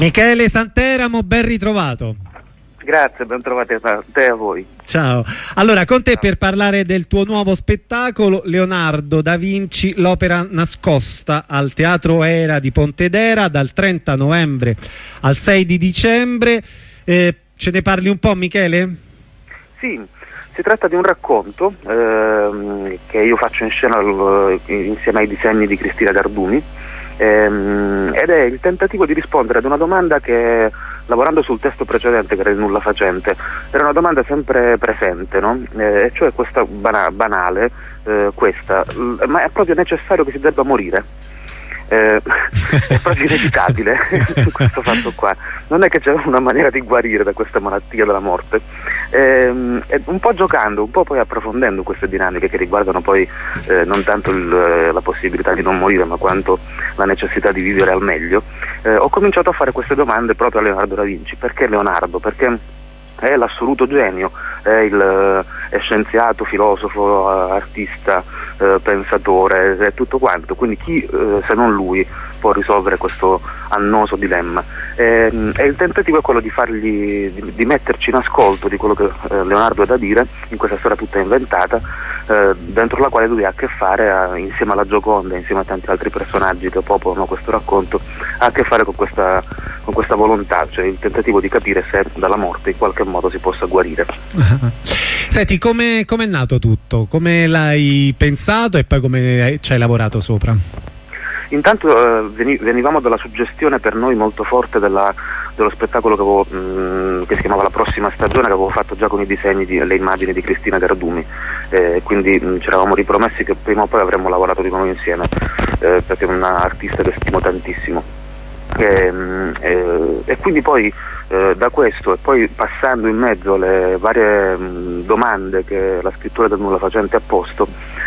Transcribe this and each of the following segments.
Michele Santeramo, ben ritrovato. Grazie, ben trovati a te e a voi. Ciao. Allora, con te per parlare del tuo nuovo spettacolo Leonardo da Vinci, l'opera nascosta, al Teatro Era di Pontedera dal 30 novembre al 6 di dicembre. Ce ne parli un po', Michele? Sì, si tratta di un racconto che io faccio in scena insieme ai disegni di Cristina Gardumi, ed è il tentativo di rispondere ad una domanda che, lavorando sul testo precedente, che era il nulla facente, era una domanda sempre presente, no? E cioè questa banale, ma è proprio necessario che si debba morire? È proprio inevitabile questo fatto qua. Non è che c'è una maniera di guarire da questa malattia della morte. Un po' giocando, un po' poi approfondendo queste dinamiche che riguardano poi non tanto la possibilità di non morire, ma quanto la necessità di vivere al meglio, ho cominciato a fare queste domande proprio a Leonardo da Vinci. Perché Leonardo? Perché è l'assoluto genio, è scienziato, filosofo, artista, pensatore, è tutto quanto, quindi chi se non lui può risolvere questo annoso dilemma? E il tentativo è quello di metterci in ascolto di quello che Leonardo ha da dire in questa storia tutta inventata, dentro la quale lui ha a che fare, insieme alla Gioconda, insieme a tanti altri personaggi che popolano questo racconto, ha a che fare con questa volontà, cioè il tentativo di capire se dalla morte in qualche modo si possa guarire. Senti, come è nato tutto? Come l'hai pensato e poi come ci hai lavorato sopra? Intanto venivamo dalla suggestione per noi molto forte dello spettacolo che si chiamava La prossima stagione, che avevo fatto già con i disegni e le immagini di Cristina Gardumi, quindi ci eravamo ripromessi che prima o poi avremmo lavorato di nuovo insieme, perché è una artista che stimo tantissimo. E quindi poi da questo, e poi passando in mezzo alle varie domande che la scrittura del nulla facente ha posto,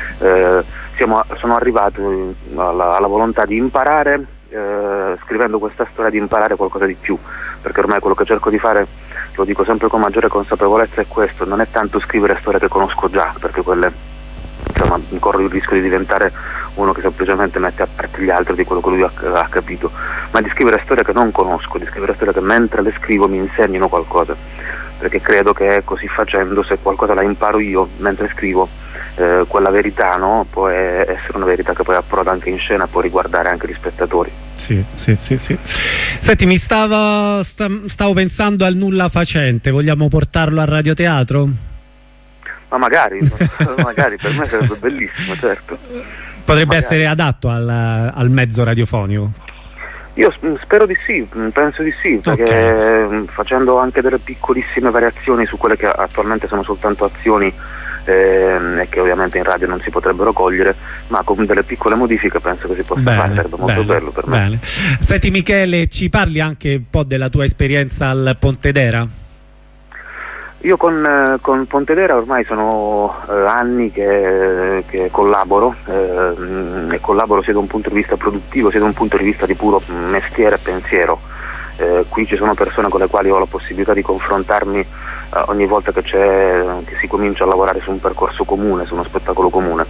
sono arrivato alla volontà di imparare, scrivendo questa storia, di imparare qualcosa di più, perché ormai quello che cerco di fare, lo dico sempre con maggiore consapevolezza, è questo: non è tanto scrivere storie che conosco già, perché quelle, insomma, corro il rischio di diventare uno che semplicemente mette a parte gli altri di quello che lui ha capito, ma di scrivere storie che non conosco, di scrivere storie che mentre le scrivo mi insegnino qualcosa, perché credo che così facendo, se qualcosa la imparo io mentre scrivo, quella verità, no, può essere una verità che poi approda anche in scena, può riguardare anche gli spettatori. Sì. Senti, stavo pensando al nulla facente, vogliamo portarlo al radioteatro? Ma magari per me sarebbe bellissimo, certo. Potrebbe essere adatto al mezzo radiofonico? Io spero di sì, penso di sì, perché facendo anche delle piccolissime variazioni su quelle che attualmente sono soltanto azioni e che ovviamente in radio non si potrebbero cogliere, ma con delle piccole modifiche penso che si possa fare, sarebbe molto bello per me. Bene. Senti Michele, ci parli anche un po' della tua esperienza al Pontedera? Io con Pontedera ormai sono anni che collaboro, e collaboro sia da un punto di vista produttivo sia da un punto di vista di puro mestiere e pensiero. Qui ci sono persone con le quali ho la possibilità di confrontarmi ogni volta che si comincia a lavorare su un percorso comune, su uno spettacolo comune,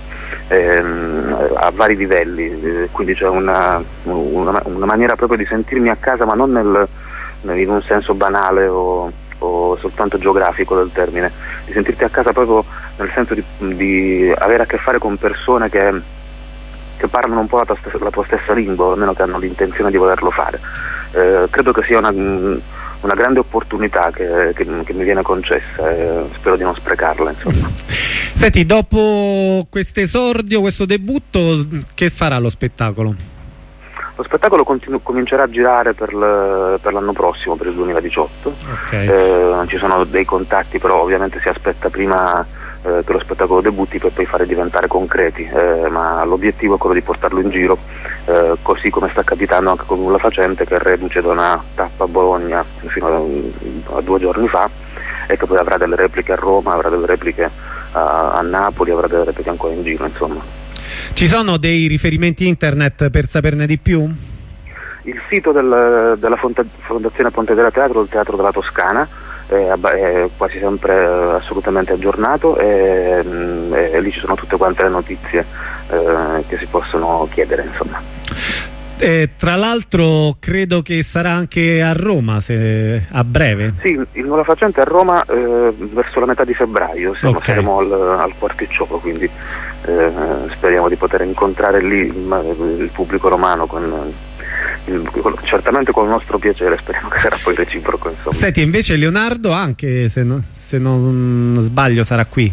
a vari livelli, quindi c'è una maniera proprio di sentirmi a casa, ma non in un senso banale o soltanto geografico del termine, di sentirti a casa proprio nel senso di avere a che fare con persone che parlano un po' la tua stessa lingua, o almeno che hanno l'intenzione di volerlo fare. Credo che sia una grande opportunità che mi viene concessa, e spero di non sprecarla, insomma. Senti, dopo questo esordio, questo debutto, che farà lo spettacolo? Lo spettacolo comincerà a girare per l'anno prossimo, per il 2018. Ci sono dei contatti, però ovviamente si aspetta prima che lo spettacolo debutti per poi fare diventare concreti, ma l'obiettivo è quello di portarlo in giro, così come sta capitando anche con Nulla Facente, che è reduce da una tappa a Bologna fino a 2 giorni fa, e che poi avrà delle repliche a Roma, avrà delle repliche a Napoli, avrà delle repliche ancora in giro, insomma. Ci sono dei riferimenti internet per saperne di più? Il sito della Fondazione Pontedera Teatro, il Teatro della Toscana, è quasi sempre assolutamente aggiornato, e lì ci sono tutte quante le notizie che si possono chiedere, insomma. Tra l'altro credo che sarà anche a Roma a breve. Sì, il Nulla Facente a Roma verso la metà di febbraio, saremo al Quarticciolo, quindi speriamo di poter incontrare lì il pubblico romano certamente con il nostro piacere, speriamo che sarà poi reciproco, insomma. Senti, invece Leonardo anche, se non sbaglio, sarà qui.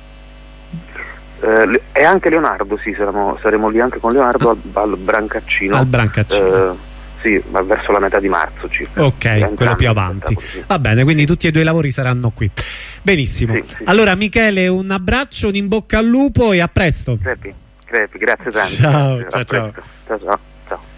E anche Leonardo, sì, saremo lì anche con Leonardo al Brancaccino. Al Brancaccino. Sì, ma verso la metà di marzo circa. Ok, quello più avanti. Va bene, quindi tutti e due i lavori saranno qui. Benissimo. Sì. Allora Michele, un abbraccio, un in bocca al lupo e a presto. Crepi, grazie tanto. Ciao, ciao.